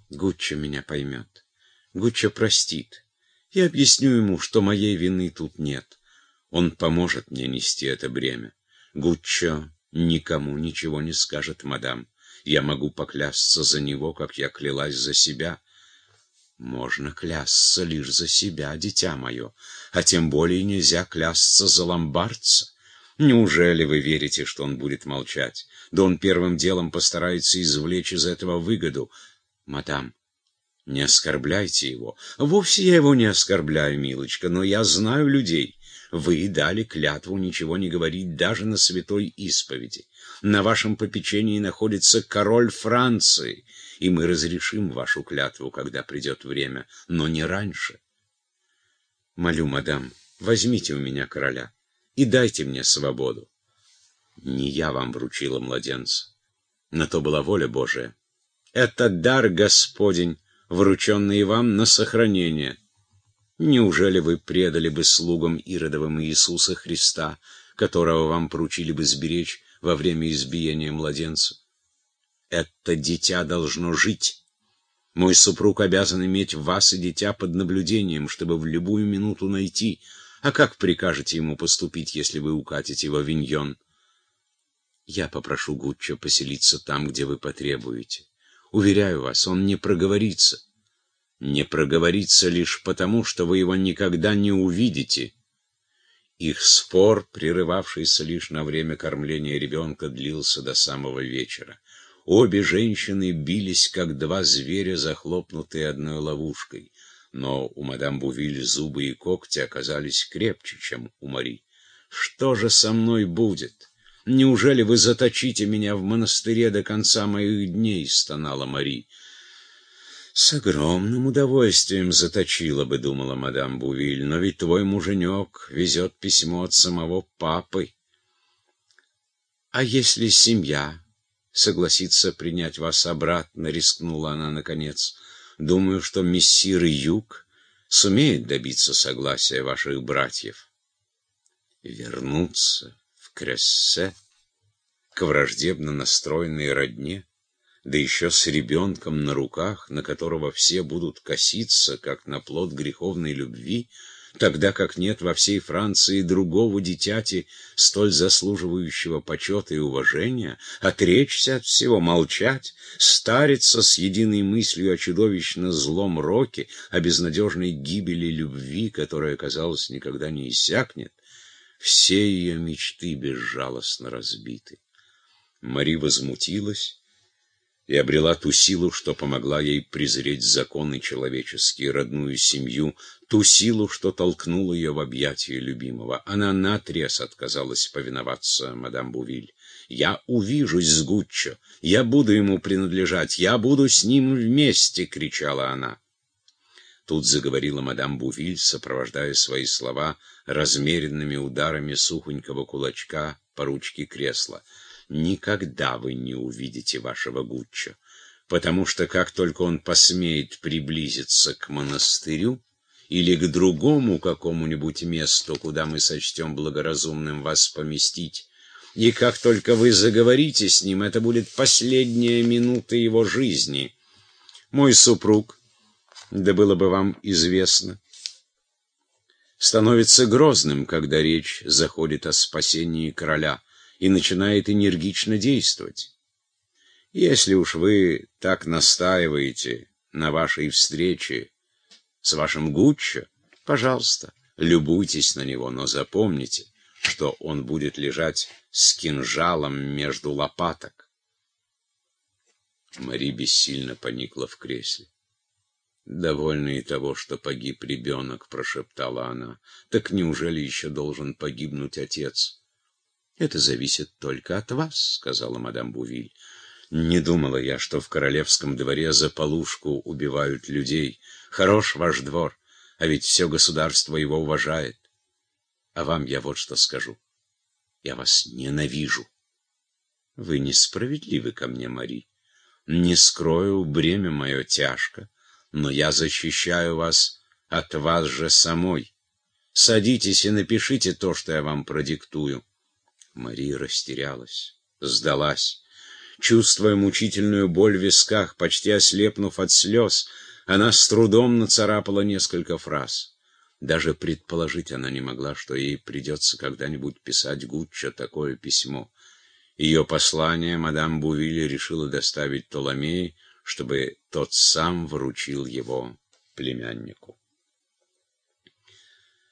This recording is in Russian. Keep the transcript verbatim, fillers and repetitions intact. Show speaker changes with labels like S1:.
S1: Гуччо меня поймет. Гуччо простит. Я объясню ему, что моей вины тут нет. Он поможет мне нести это бремя. Гуччо никому ничего не скажет, мадам. Я могу поклясться за него, как я клялась за себя. Можно клясться лишь за себя, дитя мое, а тем более нельзя клясться за ломбардца. Неужели вы верите, что он будет молчать? Да он первым делом постарается извлечь из этого выгоду. Мадам, не оскорбляйте его. Вовсе я его не оскорбляю, милочка, но я знаю людей. Вы дали клятву ничего не говорить даже на святой исповеди. На вашем попечении находится король Франции, и мы разрешим вашу клятву, когда придет время, но не раньше. Молю, мадам, возьмите у меня короля и дайте мне свободу. Не я вам вручила младенца. На то была воля Божия. Это дар Господень, врученный вам на сохранение. Неужели вы предали бы слугам Иродовым Иисуса Христа, которого вам поручили бы сберечь во время избиения младенца? Это дитя должно жить. Мой супруг обязан иметь вас и дитя под наблюдением, чтобы в любую минуту найти. А как прикажете ему поступить, если вы укатите в Авиньон? Я попрошу Гуччо поселиться там, где вы потребуете. Уверяю вас, он не проговорится. Не проговорится лишь потому, что вы его никогда не увидите. Их спор, прерывавшийся лишь на время кормления ребенка, длился до самого вечера. Обе женщины бились, как два зверя, захлопнутые одной ловушкой. Но у мадам Бувиль зубы и когти оказались крепче, чем у Мари. «Что же со мной будет? Неужели вы заточите меня в монастыре до конца моих дней?» — стонала Мари. «С огромным удовольствием заточила бы», — думала мадам Бувиль, «но ведь твой муженек везет письмо от самого папы. А если семья согласится принять вас обратно?» — рискнула она наконец. «Думаю, что мессир Юг сумеет добиться согласия ваших братьев». Вернуться в Крессе, к враждебно настроенной родне, да еще с ребенком на руках, на которого все будут коситься, как на плод греховной любви, тогда как нет во всей Франции другого дитяти, столь заслуживающего почета и уважения, отречься от всего, молчать, стариться с единой мыслью о чудовищно злом роке, о безнадежной гибели любви, которая, казалось, никогда не иссякнет, все ее мечты безжалостно разбиты. Мари возмутилась и обрела ту силу, что помогла ей презреть законы человеческие, родную семью, ту силу, что толкнула ее в объятия любимого. Она наотрез отказалась повиноваться мадам Бувиль. «Я увижусь с Гуччо, я буду ему принадлежать, я буду с ним вместе!» — кричала она. Тут заговорила мадам Бувиль, сопровождая свои слова размеренными ударами сухонького кулачка по ручке кресла. «Никогда вы не увидите вашего Гуччо, потому что как только он посмеет приблизиться к монастырю или к другому какому-нибудь месту, куда мы сочтем благоразумным вас поместить, и как только вы заговорите с ним, это будет последняя минута его жизни. Мой супруг, да было бы вам известно, становится грозным, когда речь заходит о спасении короля, и начинает энергично действовать. Если уж вы так настаиваете на вашей встрече с вашим Гуччо, пожалуйста, любуйтесь на него, но запомните, что он будет лежать с кинжалом между лопаток. Мари бессильно поникла в кресле. «Довольно и того, что погиб ребенок», — прошептала она. «Так неужели еще должен погибнуть отец?» «Это зависит только от вас», — сказала мадам Бувиль. «Не думала я, что в королевском дворе за полушку убивают людей. Хорош ваш двор, а ведь все государство его уважает. А вам я вот что скажу. Я вас ненавижу». «Вы несправедливы ко мне, Мари. Не скрою, бремя мое тяжко, но я защищаю вас от вас же самой. Садитесь и напишите то, что я вам продиктую». Мари растерялась, сдалась. Чувствуя мучительную боль в висках, почти ослепнув от слез, она с трудом нацарапала несколько фраз. Даже предположить она не могла, что ей придется когда-нибудь писать Гуччо такое письмо. Ее послание мадам Бувиль решила доставить Толомей, чтобы тот сам вручил его племяннику.